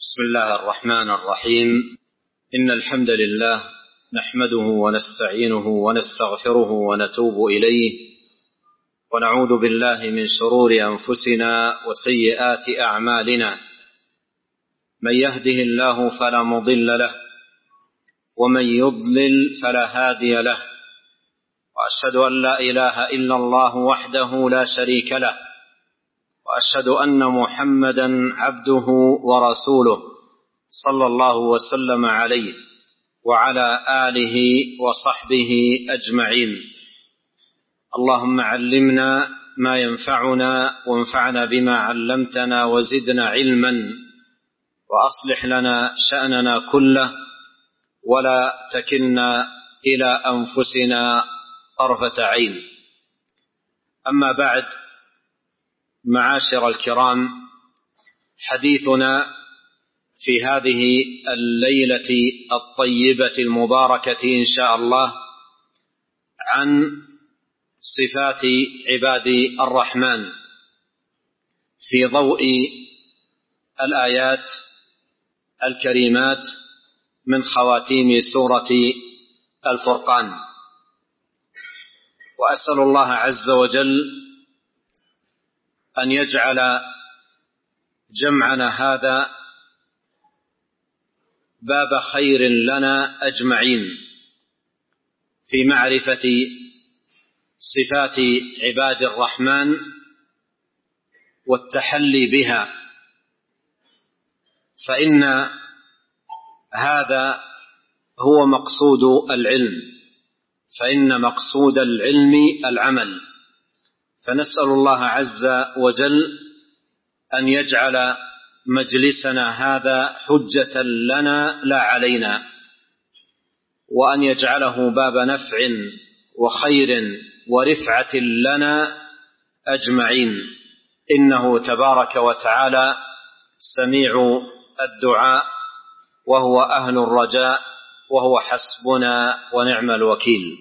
بسم الله الرحمن الرحيم. إن الحمد لله نحمده ونستعينه ونستغفره ونتوب إليه، ونعوذ بالله من شرور أنفسنا وسيئات أعمالنا. من يهده الله فلا مضل له، ومن يضلل فلا هادي له، وأشهد أن لا إله إلا الله وحده لا شريك له، وأشهد أن محمدا عبده ورسوله صلى الله وسلم عليه وعلى آله وصحبه أجمعين. اللهم علمنا ما ينفعنا وانفعنا بما علمتنا وزدنا علما، وأصلح لنا شأننا كله ولا تكلنا إلى أنفسنا طرفة عين. أما بعد، معاشر الكرام، حديثنا في هذه الليلة الطيبة المباركة إن شاء الله عن صفات عباد الرحمن في ضوء الآيات الكريمات من خواتيم سورة الفرقان. وأسأل الله عز وجل أن يجعل جمعنا هذا باب خير لنا أجمعين في معرفة صفات عباد الرحمن والتحلي بها، فإن هذا هو مقصود العلم، فإن مقصود العلم العمل. فنسأل الله عز وجل أن يجعل مجلسنا هذا حجة لنا لا علينا، وأن يجعله باب نفع وخير ورفعة لنا أجمعين، إنه تبارك وتعالى سميع الدعاء، وهو أهل الرجاء، وهو حسبنا ونعم الوكيل.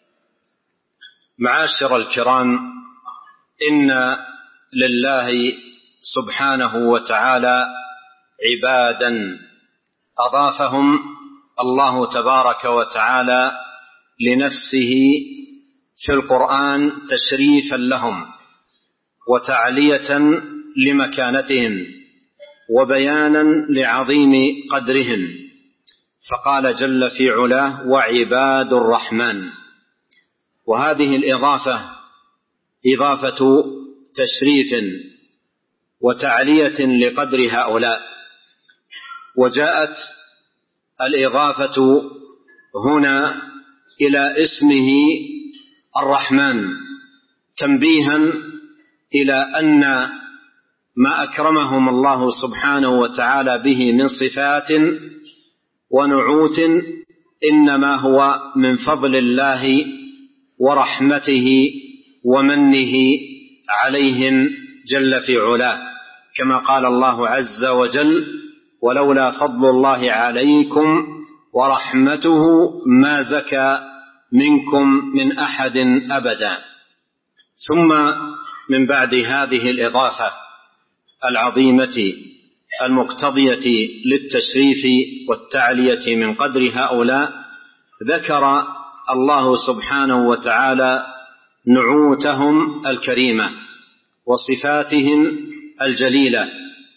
معاشر الكرام، إن لله سبحانه وتعالى عبادا أضافهم الله تبارك وتعالى لنفسه في القرآن تشريفا لهم وتعلية لمكانتهم وبيانا لعظيم قدرهم، فقال جل في علاه: وعباد الرحمن. وهذه الإضافة إضافة تشريف وتعلية لقدر هؤلاء، وجاءت الإضافة هنا إلى اسمه الرحمن تنبيها إلى أن ما أكرمهم الله سبحانه وتعالى به من صفات ونعوت إنما هو من فضل الله ورحمته ومنه عليهم جل في علاه، كما قال الله عز وجل: ولولا فضل الله عليكم ورحمته ما زكى منكم من أحد أبدا. ثم من بعد هذه الإضافة العظيمة المقتضية للتشريف والتعلية من قدر هؤلاء، ذكر الله سبحانه وتعالى نعوتهم الكريمة وصفاتهم الجليلة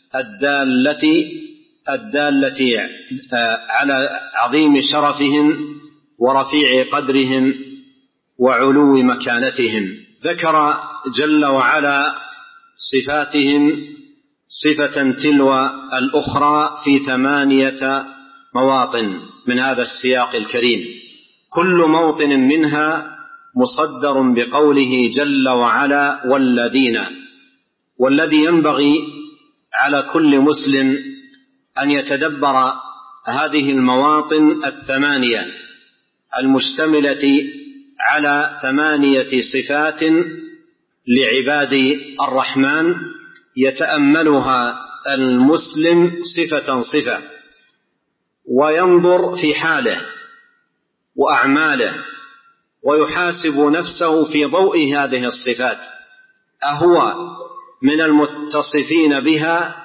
الدالة على عظيم شرفهم ورفيع قدرهم وعلو مكانتهم. ذكر جل وعلا صفاتهم صفة تلو الأخرى في 8 مواطن من هذا السياق الكريم، كل موطن منها مصدر بقوله جل وعلا: والذين. والذي ينبغي على كل مسلم أن يتدبر هذه المواطن 8 المشتملة على 8 صفات لعباد الرحمن، يتأملها المسلم صفة صفة، وينظر في حاله وأعماله، ويحاسب نفسه في ضوء هذه الصفات: أهو من المتصفين بها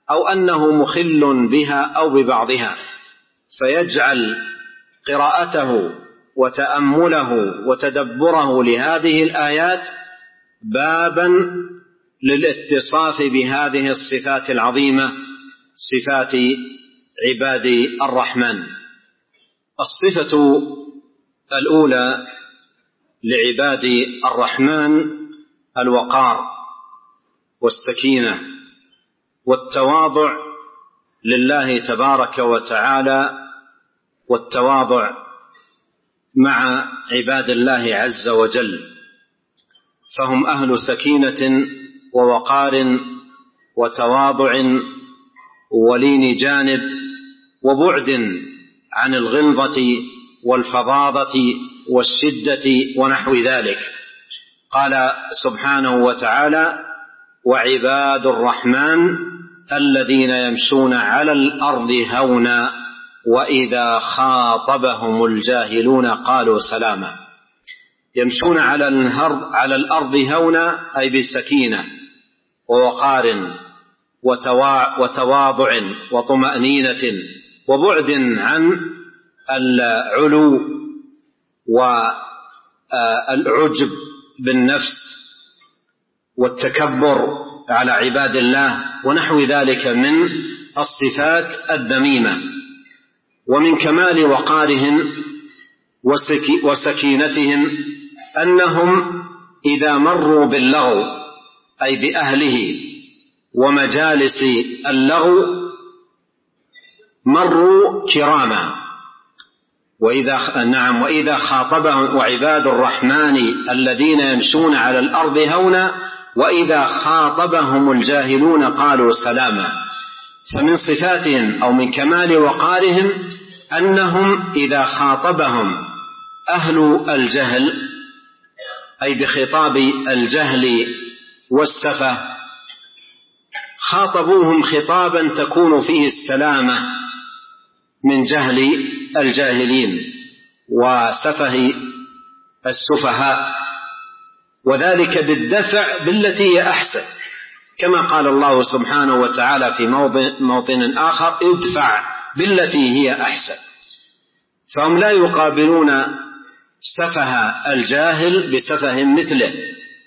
أو أنه مخل بها أو ببعضها، فيجعل قراءته وتأمله وتدبره لهذه الآيات بابا للاتصاف بهذه الصفات العظيمة، صفات عباد الرحمن. الصفة الأولى لعباد الرحمن الوقار والسكينة والتواضع لله تبارك وتعالى، والتواضع مع عباد الله عز وجل، فهم أهل سكينة ووقار وتواضع ولين جانب وبعد عن الغلظة والفظاظة والشدة ونحو ذلك. قال سبحانه وتعالى: وعباد الرحمن الذين يمشون على الأرض هونا وإذا خاطبهم الجاهلون قالوا سلاما. يمشون على الأرض هونا أي بسكينة ووقار وتواضع وطمأنينة وبعد عن العلو والعجب بالنفس والتكبر على عباد الله ونحو ذلك من الصفات الذميمة. ومن كمال وقارهم وسكينتهم أنهم إذا مروا باللغو أي بأهله ومجالس اللغو مروا كراما. وإذا خاطبهم وعباد الرحمن الذين يمشون على الأرض هونا وإذا خاطبهم الجاهلون قالوا سلاما. فمن صفاتهم أو من كمال وقارهم أنهم إذا خاطبهم أهل الجهل أي بخطاب الجهل والسفة خاطبوهم خطابا تكون فيه السلامة من جهل الجاهلين وسفه السفهاء، وذلك بالدفع بالتي هي أحسن، كما قال الله سبحانه وتعالى في موطن آخر: ادفع بالتي هي أحسن. فهم لا يقابلون سفه الجاهل بسفه مثله،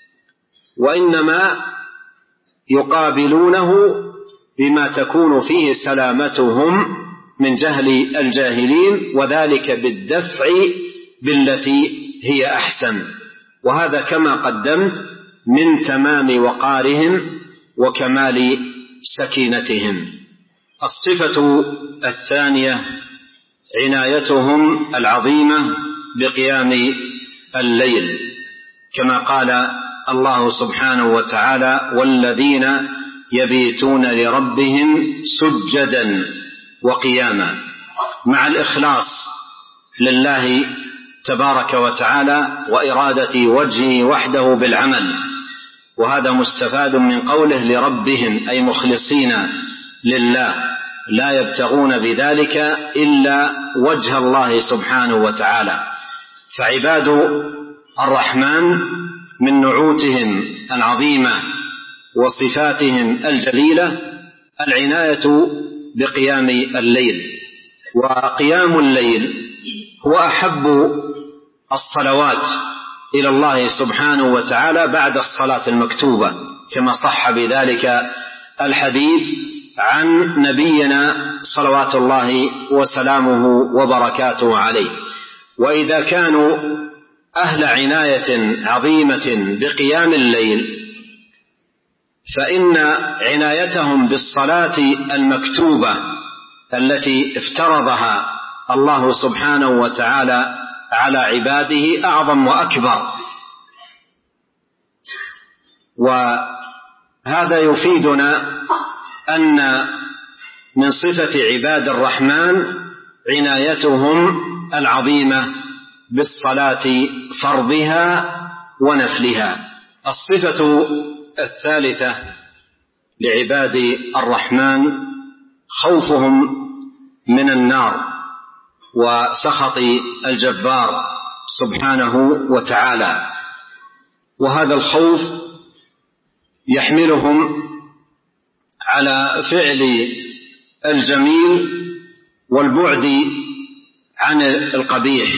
وإنما يقابلونه بما تكون فيه سلامتهم من جهل الجاهلين، وذلك بالدفع بالتي هي أحسن. وهذا كما قدمت من تمام وقارهم وكمال سكينتهم. الصفة الثانية عنايتهم العظيمة بقيام الليل، كما قال الله سبحانه وتعالى: والذين يبيتون لربهم سجدا وقياما، مع الإخلاص لله تبارك وتعالى وإرادة وجهه وحده بالعمل. وهذا مستفاد من قوله لربهم أي مخلصين لله، لا يبتغون بذلك إلا وجه الله سبحانه وتعالى. فعباد الرحمن من نعوتهم العظيمة وصفاتهم الجليلة العناية بقيام الليل. وقيام الليل هو أحب الصلوات إلى الله سبحانه وتعالى بعد الصلاة المكتوبة، كما صح بذلك الحديث عن نبينا صلوات الله وسلامه وبركاته عليه. وإذا كانوا أهل عناية عظيمة بقيام الليل، فإن عنايتهم بالصلاة المكتوبة التي افترضها الله سبحانه وتعالى على عباده أعظم وأكبر. وهذا يفيدنا أن من صفة عباد الرحمن عنايتهم العظيمة بالصلاة فرضها ونفلها. الصفة الثالثة لعباد الرحمن خوفهم من النار وسخط الجبار سبحانه وتعالى. وهذا الخوف يحملهم على فعل الجميل والبعد عن القبيح،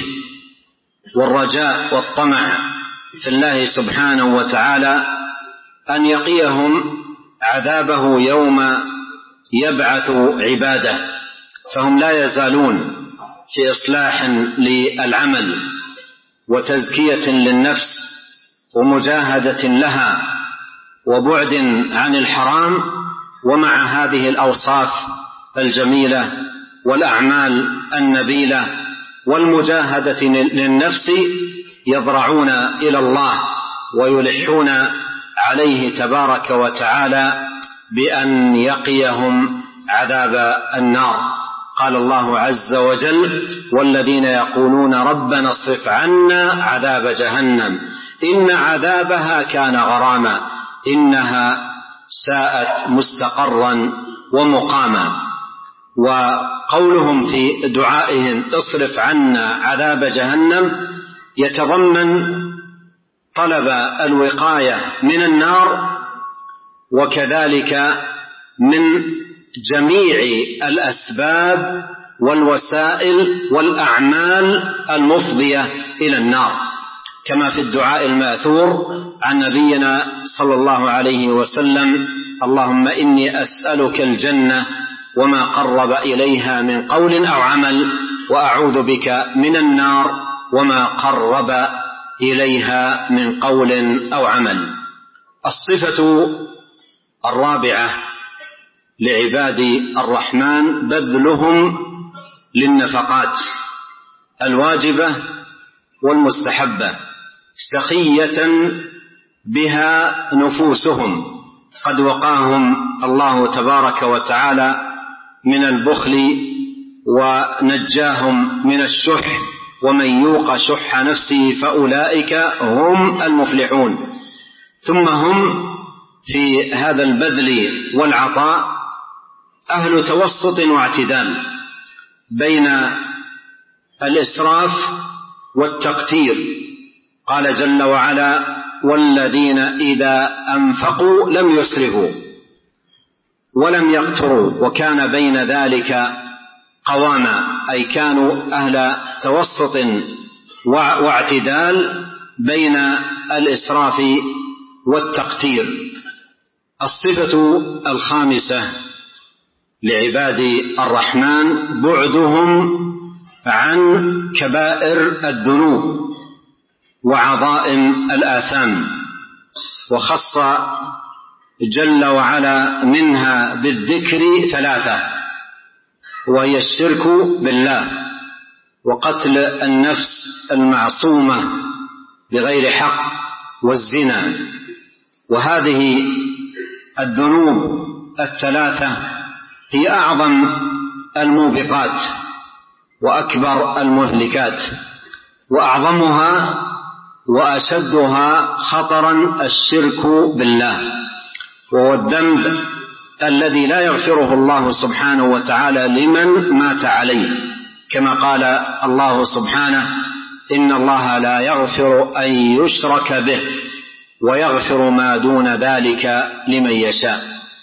والرجاء والطمع في الله سبحانه وتعالى أن يقيهم عذابه يوم يبعث عباده، فهم لا يزالون في إصلاح للعمل وتزكية للنفس ومجاهدة لها وبعد عن الحرام، ومع هذه الأوصاف الجميلة والأعمال النبيلة والمجاهدة للنفس يضرعون إلى الله ويلحون عليه تبارك وتعالى بأن يقيهم عذاب النار. قال الله عز وجل: والذين يقولون ربنا اصرف عنا عذاب جهنم إن عذابها كان غراما إنها ساءت مستقرا ومقاما. وقولهم في دعائهم اصرف عنا عذاب جهنم يتضمن طلب الوقاية من النار، وكذلك من جميع الأسباب والوسائل والأعمال المفضية إلى النار، كما في الدعاء الماثور عن نبينا صلى الله عليه وسلم: اللهم إني أسألك الجنة وما قرب إليها من قول أو عمل، وأعوذ بك من النار وما قرب إليها من قول أو عمل. الصفة الرابعة لعباد الرحمن بذلهم للنفقات الواجبة والمستحبة سخية بها نفوسهم، قد وقاهم الله تبارك وتعالى من البخل ونجاهم من الشح، ومن يوق شح نفسه فأولئك هم المفلحون. ثم هم في هذا البذل والعطاء أهل توسط واعتدال بين الإسراف والتقتير. قال جل وعلا: والذين إذا أنفقوا لم يسرفوا ولم يقتروا وكان بين ذلك قواما، أي كانوا أهل توسط واعتدال بين الإسراف والتقتير. الصفة الخامسة لعباد الرحمن بعدهم عن كبائر الذنوب وعظائم الآثام، وخص جل وعلا منها بالذكر ثلاثة، وهي الشرك بالله، وقتل النفس المعصومة بغير حق، والزنا. وهذه الذنوب الثلاثة هي أعظم الموبقات وأكبر المهلكات، وأعظمها وأشدها خطرا الشرك بالله، وهو الذنب الذي لا يغفره الله سبحانه وتعالى لمن مات عليه، كما قال الله سبحانه: إن الله لا يغفر أن يشرك به ويغفر ما دون ذلك لمن يشاء.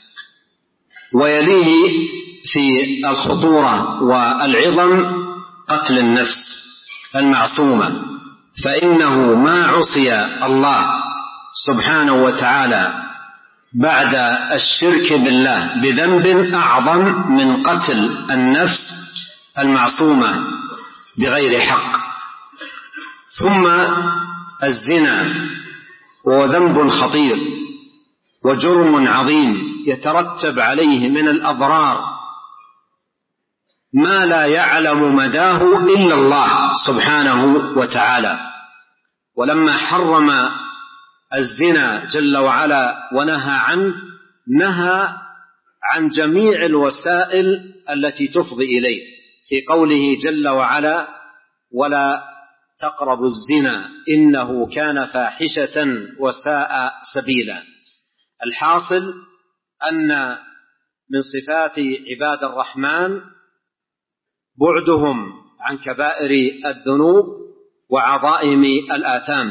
ويليه في الخطورة والعظم قتل النفس المعصومة، فإنه ما عصي الله سبحانه وتعالى بعد الشرك بالله بذنب أعظم من قتل النفس المعصومة بغير حق. ثم الزنا، وهو ذنب خطير وجرم عظيم يترتب عليه من الأضرار ما لا يعلم مداه إلا الله سبحانه وتعالى. ولما حرم الزنا جل وعلا ونهى عنه، نهى عن جميع الوسائل التي تفضي إليه، في قوله جل وعلا: ولا تقربوا الزنا إنه كان فاحشة وساء سبيلا. الحاصل أن من صفات عباد الرحمن بعدهم عن كبائر الذنوب وعظائم الآثام.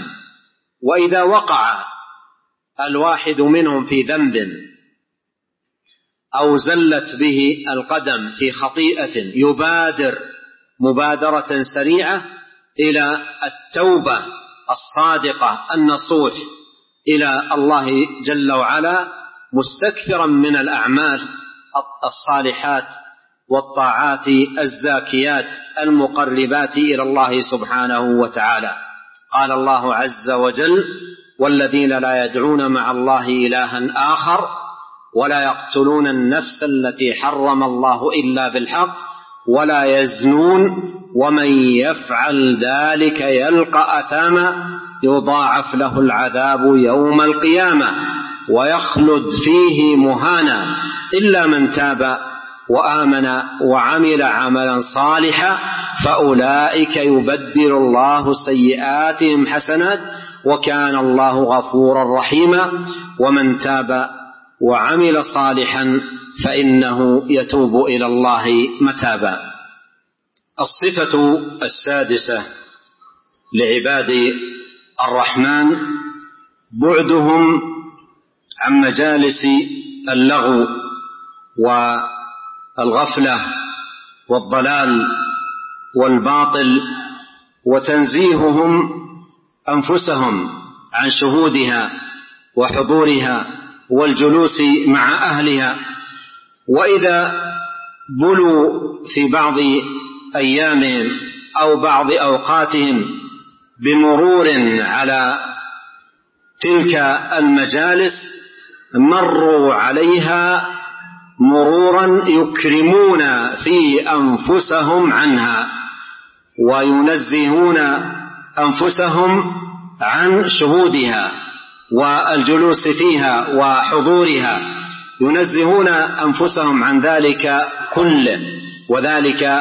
وإذا وقع الواحد منهم في ذنب أو زلت به القدم في خطيئة يبادر مبادرة سريعة إلى التوبة الصادقة النصوح إلى الله جل وعلا، مستكثرا من الأعمال الصالحات والطاعات الزاكيات المقربات إلى الله سبحانه وتعالى. قال الله عز وجل: والذين لا يدعون مع الله إلها آخر ولا يقتلون النفس التي حرم الله إلا بالحق ولا يزنون ومن يفعل ذلك يلقى أثاما يضاعف له العذاب يوم القيامة ويخلد فيه مهانا إلا من تاب وآمن وعمل عملا صالحا فأولئك يبدل الله سيئاتهم حسنات وكان الله غفورا رحيما ومن تاب وعمل صالحا فإنه يتوب إلى الله متابا. الصفة السادسة لعباد الرحمن بعدهم عن مجالس اللغو والغفلة والضلال والباطل، وتنزيههم أنفسهم عن شهودها وحضورها والجلوس مع أهلها. وإذا بلوا في بعض أيامهم أو بعض أوقاتهم بمرور على تلك المجالس مروا عليها مرورا يكرمون في أنفسهم عنها وينزهون أنفسهم عن شهودها والجلوس فيها وحضورها، ينزهون أنفسهم عن ذلك كله، وذلك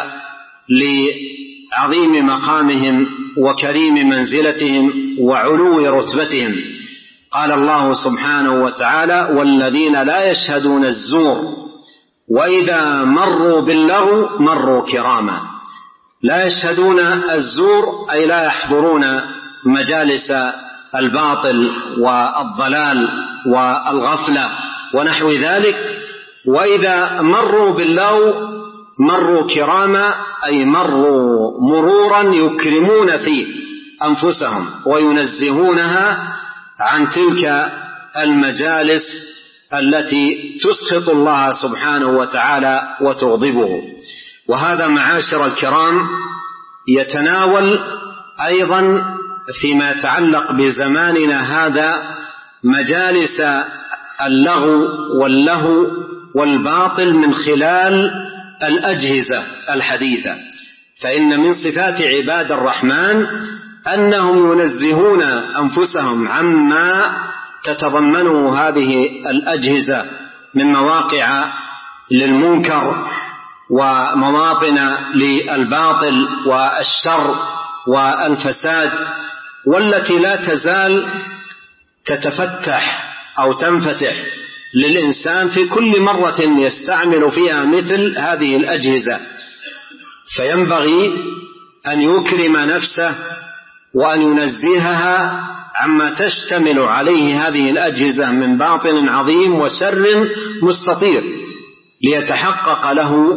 لعظيم مقامهم وكريم منزلتهم وعلو رتبتهم. قال الله سبحانه وتعالى: والذين لا يشهدون الزور وإذا مروا باللغو مروا كراما. لا يشهدون الزور أي لا يحضرون مجالس الباطل والضلال والغفلة ونحو ذلك. وإذا مروا باللغو مروا كراما أي مروا مرورا يكرمون فيه أنفسهم وينزهونها عن تلك المجالس التي تسخط الله سبحانه وتعالى وتغضبه. وهذا معاشر الكرام يتناول أيضا فيما يتعلق بزماننا هذا مجالس اللغو واللهو والباطل من خلال الأجهزة الحديثة. فإن من صفات عباد الرحمن أنهم ينزهون أنفسهم عما تتضمنه هذه الأجهزة من مواقع للمنكر ومواطن للباطل والشر والفساد، والتي لا تزال تتفتح أو تنفتح للإنسان في كل مرة يستعمل فيها مثل هذه الأجهزة. فينبغي أن يكرم نفسه وأن ينزهها عما تشتمل عليه هذه الأجهزة من باطل عظيم وشر مستطير، ليتحقق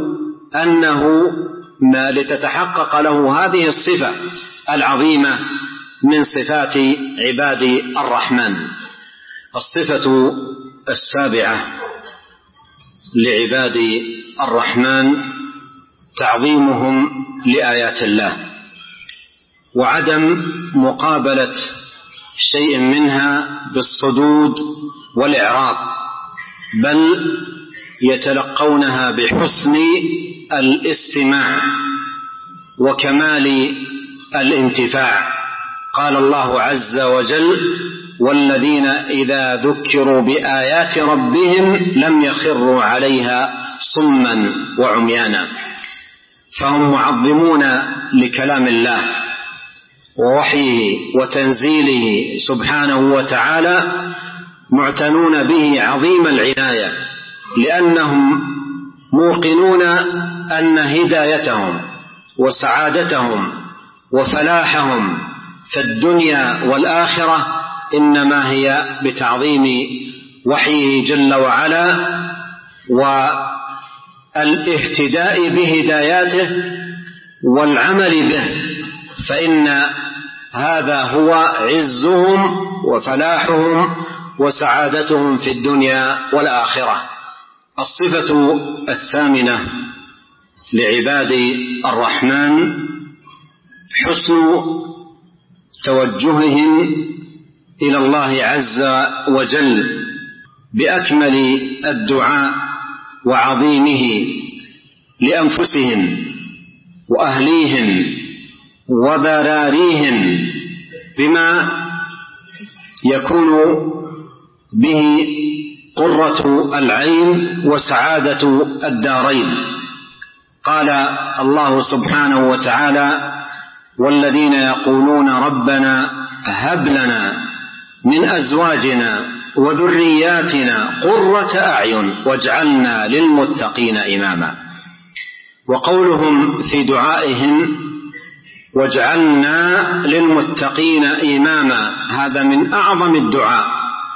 له هذه الصفة العظيمة من صفات عباد الرحمن. الصفة السابعة لعباد الرحمن تعظيمهم لآيات الله وعدم مقابلة شيء منها بالصدود والإعراض، بل يتلقونها بحسن الاستماع وكمال الانتفاع. قال الله عز وجل: والذين إذا ذكروا بآيات ربهم لم يخروا عليها صما وعميانا. فهم معظمون لكلام الله ووحيه وتنزيله سبحانه وتعالى، معتنون به عظيم العناية، لأنهم موقنون أن هدايتهم وسعادتهم وفلاحهم في الدنيا والآخرة إنما هي بتعظيم وحيه جل وعلا والاهتداء بهداياته والعمل به، فإن هذا هو عزهم وفلاحهم وسعادتهم في الدنيا والآخرة. الصفة الثامنة لعباد الرحمن حسن توجههم إلى الله عز وجل بأكمل الدعاء وعظيمه لأنفسهم وأهليهم وذراريهم بما يكون به قرة العين وسعادة الدارين. قال الله سبحانه وتعالى: والذين يقولون ربنا هب لنا من أزواجنا وذرياتنا قرة أعين واجعلنا للمتقين إماما. وقولهم في دعائهم واجعلنا للمتقين إماما هذا من أعظم الدعاء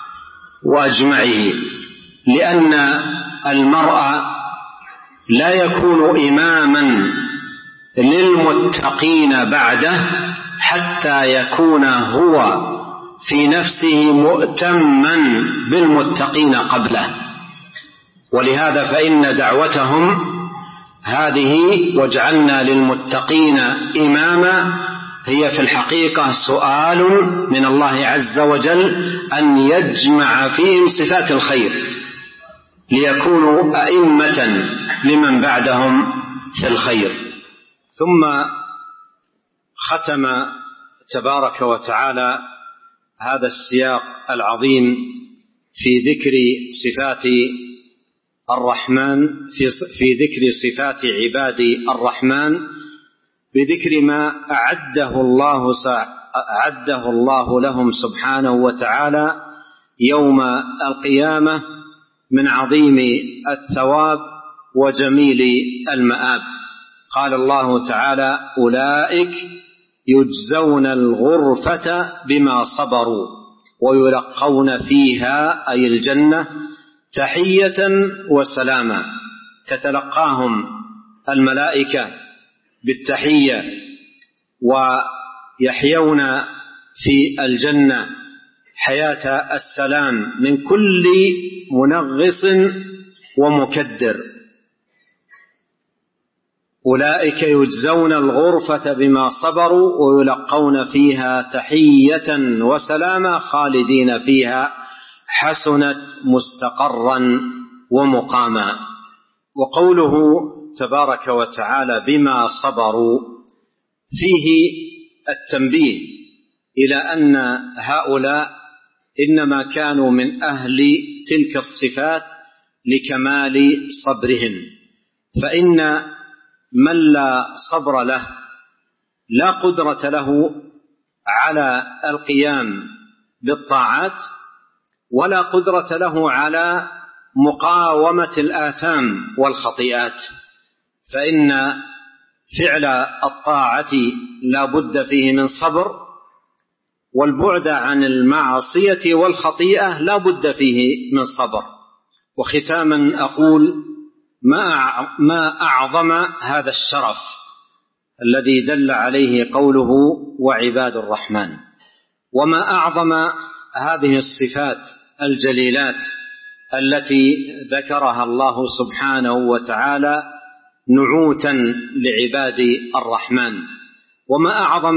وأجمعه، لأن المرء لا يكون إماما للمتقين بعده حتى يكون هو في نفسه مؤتما بالمتقين قبله. ولهذا فإن دعوتهم هذه واجعلنا للمتقين إماما هي في الحقيقة سؤال من الله عز وجل أن يجمع فيهم صفات الخير ليكونوا أئمة لمن بعدهم في الخير. ثم ختم تبارك وتعالى هذا السياق العظيم في ذكر صفات الرحمن في ذكر صفات عباد الرحمن بذكر ما أعده الله لهم سبحانه وتعالى يوم القيامة من عظيم الثواب وجميل المآب. قال الله تعالى: أولئك يجزون الغرفة بما صبروا ويلقون فيها أي الجنة تحية وسلاما. تتلقاهم الملائكة بالتحية ويحيون في الجنة حياة السلام من كل منغص ومكدر. أولئك يجزون الغرفة بما صبروا ويلقون فيها تحية وسلاما خالدين فيها حسنت مستقرا ومقاما. وقوله تبارك وتعالى بما صبروا فيه التنبيه إلى أن هؤلاء إنما كانوا من أهل تلك الصفات لكمال صبرهم، فإن من لا صبر له لا قدرة له على القيام بالطاعات ولا قدرة له على مقاومة الآثام والخطيئات، فإن فعل الطاعة لا بد فيه من صبر، والبعد عن المعصية والخطيئة لا بد فيه من صبر. وختاما أقول ما أعظم هذا الشرف الذي دل عليه قوله وعباد الرحمن، وما أعظم هذه الصفات الجليلات التي ذكرها الله سبحانه وتعالى نعوتا لعباد الرحمن، وما أعظم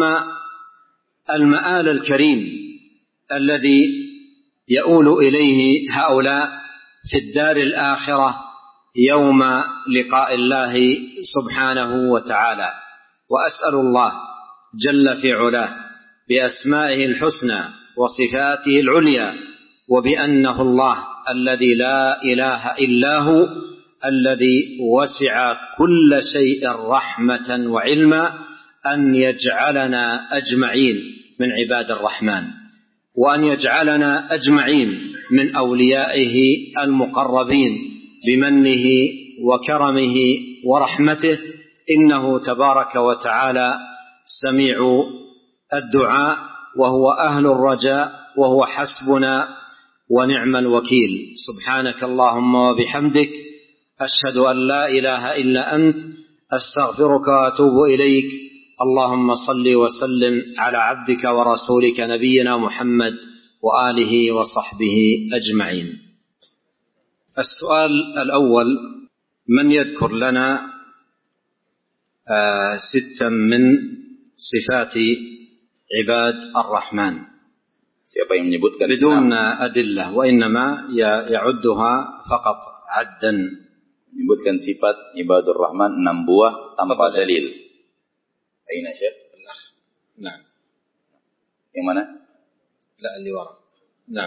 المآل الكريم الذي يؤول إليه هؤلاء في الدار الآخرة يوم لقاء الله سبحانه وتعالى. وأسأل الله جل في علاه بأسمائه الحسنى وصفاته العليا وبأنه الله الذي لا إله إلا هو الذي وسع كل شيء رحمة وعلما أن يجعلنا أجمعين من عباد الرحمن، وأن يجعلنا أجمعين من أوليائه المقربين بمنه وكرمه ورحمته، إنه تبارك وتعالى سميع الدعاء وهو أهل الرجاء وهو حسبنا ونعم الوكيل. سبحانك اللهم وبحمدك أشهد أن لا إله إلا أنت أستغفرك وأتوب إليك. اللهم صل وسلم على عبدك ورسولك نبينا محمد وآله وصحبه أجمعين. السؤال الأول: من يذكر لنا 6 من صفات عباد الرحمن؟ Siapa yang menyebutkan بدون أدلة وإنما يعدها فقط عدا. menyebutkan sifat ibadur rahman 6 buah tanpa dalil. Aina Syekh? نعم. Yang mana? لا اللي وراء. نعم.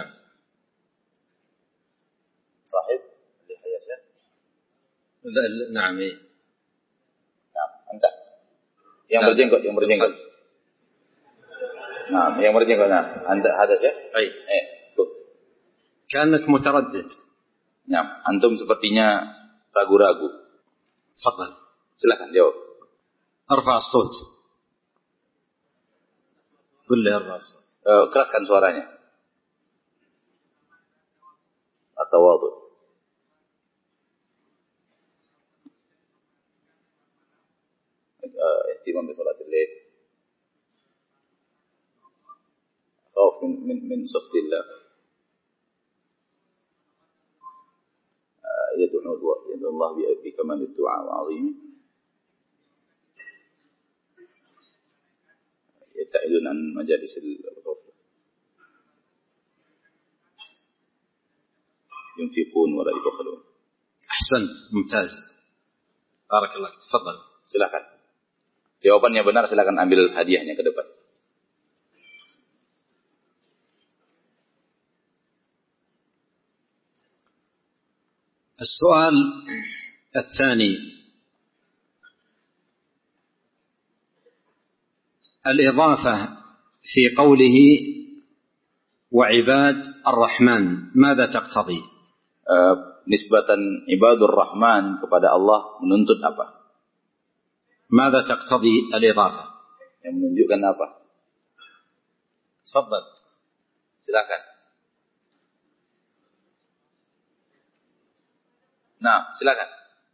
صاحب اللي حيا Syekh? نعم إيه. Nah, anta. Yang berjenggot. Nah, yang berjenggot. Nah, anta ada Syekh? أي. Tuh. كأنك متردد. Nah, antum sepertinya ragu-ragu. تفضل. Silakan jawab. ارفع الصوت. قل لي ارفع الصوت. Keraskan suaranya. At-tawadhu. Ihtimam bi salatil lail. Khauf min safillah. يدعو الله بكمال الدعاء وعظيمه. يبتعدون عن مجالس الغفلة. ينفقون ولا يبخلون. أحسنت، ممتاز. بارك الله فيك. تفضل. Silakan. Jawabannya benar, silakan ambil hadiahnya ke depan. السؤال الثاني: الإضافة في قوله وعباد الرحمن ماذا تقتضي؟ Nisbatan ibadur rahman kepada Allah menuntut apa? ماذا تقتضي الإضافة؟ Yang menunjukkan apa? تفضل. Silakan. Nah, silakan.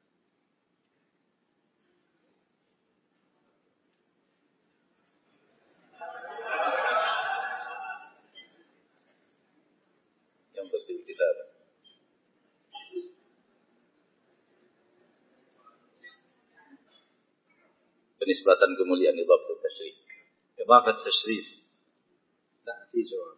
Yang tertulis kita ada. Penisbatan kemuliaan idhafat tasyrif. إضافة تشريف. لا في جواب.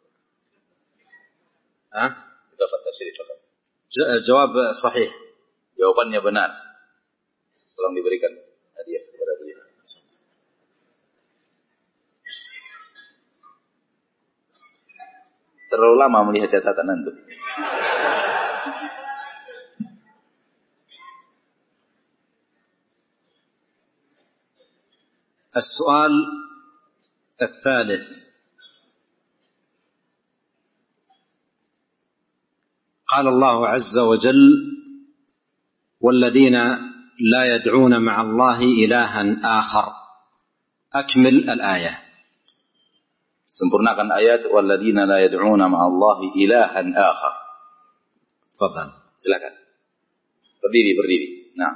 Idhafat tasyrif. جواب صحيح. Jawabannya benar. Tolong diberikan hadiah kepada beliau. Terlalu lama melihat catatan antum. السؤال الثالث: قال الله عز وجل: والذين لا يدعون مع الله إلها آخر. أكمل الآية. Sempurnakan ayat walladzina la yad'una ma'allahi ilahan akhar. تفضل. Silakan. Berdiri. Nah.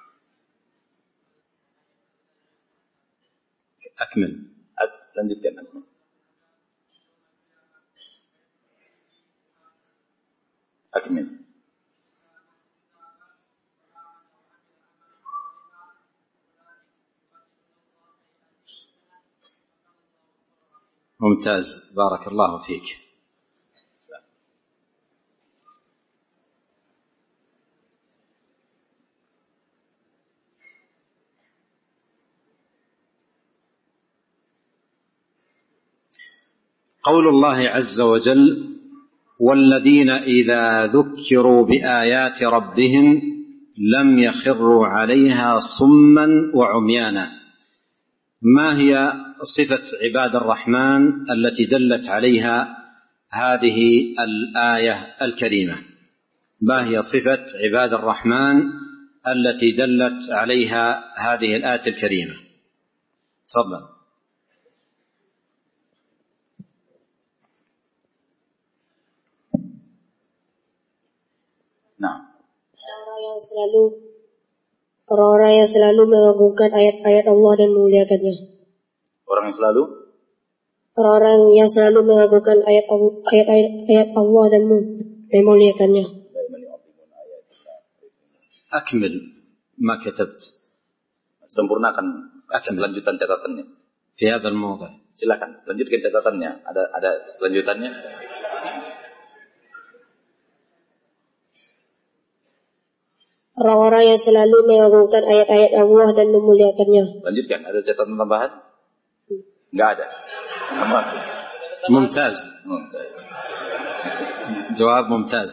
أكمل. Lanjutkan. Akmil. ممتاز، بارك الله فيك. قول الله عز وجل: والذين إذا ذكروا بآيات ربهم لم يخروا عليها صما وعميانا. ما هي صفة عباد الرحمن التي دلت عليها هذه الآية الكريمة؟ ما هي صفة عباد الرحمن التي دلت عليها هذه الآية الكريمة؟ تفضل. Nah. Orang-orang yang selalu mengagungkan ayat-ayat Allah dan memuliakannya. Orang-orang yang selalu mengagungkan ayat Allah dan memuliakannya. أكمل ما كتبت. Sempurnakan lanjutan catatannya. في هذا الموضع. Silakan lanjutkan catatannya. Ada selanjutannya. Orang-orang yang selalu mengagungkan ayat-ayat Allah dan memuliakannya. Lanjutkan. Ada catatan tambahan? Enggak ada. Aman. ممتاز. جواب ممتاز.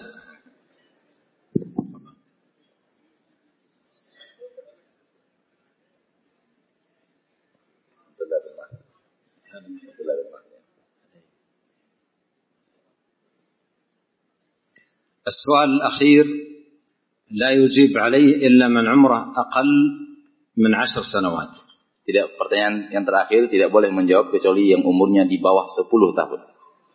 السؤال الأخير لا يجيب عليه إلا من عمره أقل من 10 سنوات. Tidak, pertanyaan yang terakhir tidak boleh menjawab kecuali yang umurnya di bawah 10 tahun.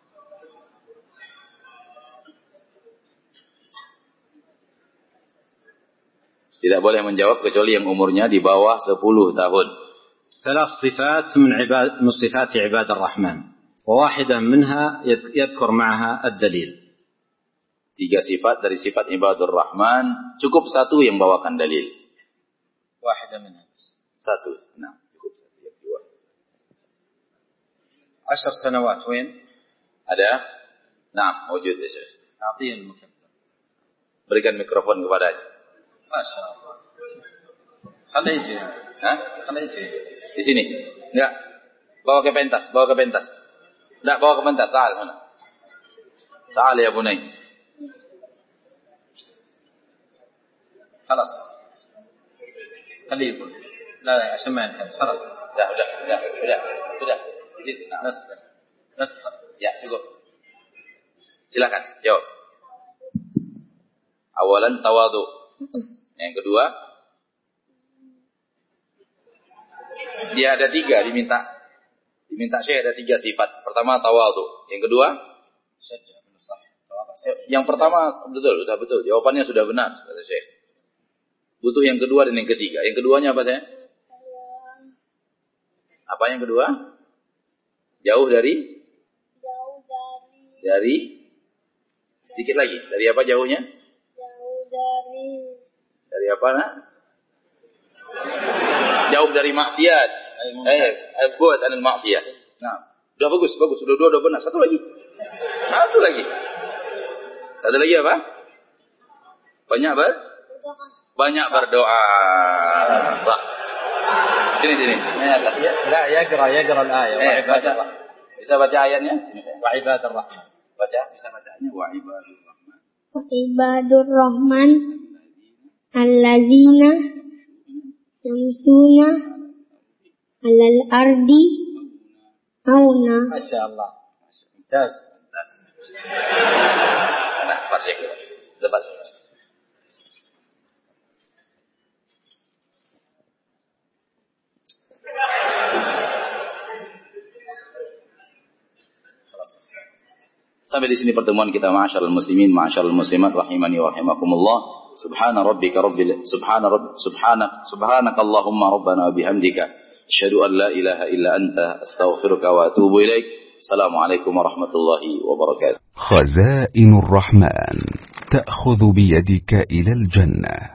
Tidak boleh menjawab kecuali yang umurnya di bawah 10 tahun. 3 صفات من صفات عباد الرحمن وواحدة منها يذكر معها الدليل. 3 sifat dari sifat ibadur rahman, cukup satu yang bawakan dalil. واحدة منها. Satu. Nah, cukup satu yang dua. 10 سنوات وين؟ Ada? Nah, wujud ya Syekh. أعطيه المكبر. Berikan mikrofon kepadanya. ما شاء الله. خليه يجي. Hah? خليه يجي. Di sini. Enggak. Bawa ke pentas, Enggak, bawa ke pentas. Ta'al sana. Ta'al ya bunai. خلاص خليه يقول لا عشان ما ينحرج خلاص udah بس ya cukup. Silakan jawab. Awalan tawadhu. Yang kedua dia ada 3 diminta Syekh ada 3 sifat. Pertama tawadhu, yang kedua yang pertama betul jawabannya sudah benar kata Syekh. Butuh yang kedua dan yang ketiga. Yang keduanya apa saya? Apa yang kedua? Jauh dari sedikit lagi. Dari apa jauhnya? Dari apa nak? Jauh dari maksiat. Buat anil maksiat. Nah, udah bagus. Sudah 2 udah benar. Satu lagi apa? Banyak berdoa. Sini. لا يقرأ الآية. Baca. Bisa baca ayatnya? وعباد الرحمن. Baca, bisa bacanya وعباد الرحمن. وعباد الرحمن الذين يمشون على الأرض هونا. ما شاء الله. ممتاز. Nah, baca kita. Lepas. Sampai di sini pertemuan kita, ma'asyiral muslimin, ma'asyiral muslimat, rahimani wa rahimakumullah. Subhanakallahumma rabbana wa bihamdika asyhadu an la ilaha illa anta astaghfiruka wa atubu ilaik. Assalamualaikum warahmatullahi wabarakatuh. خزائن الرحمن تأخذ بيدك إلى الجنة.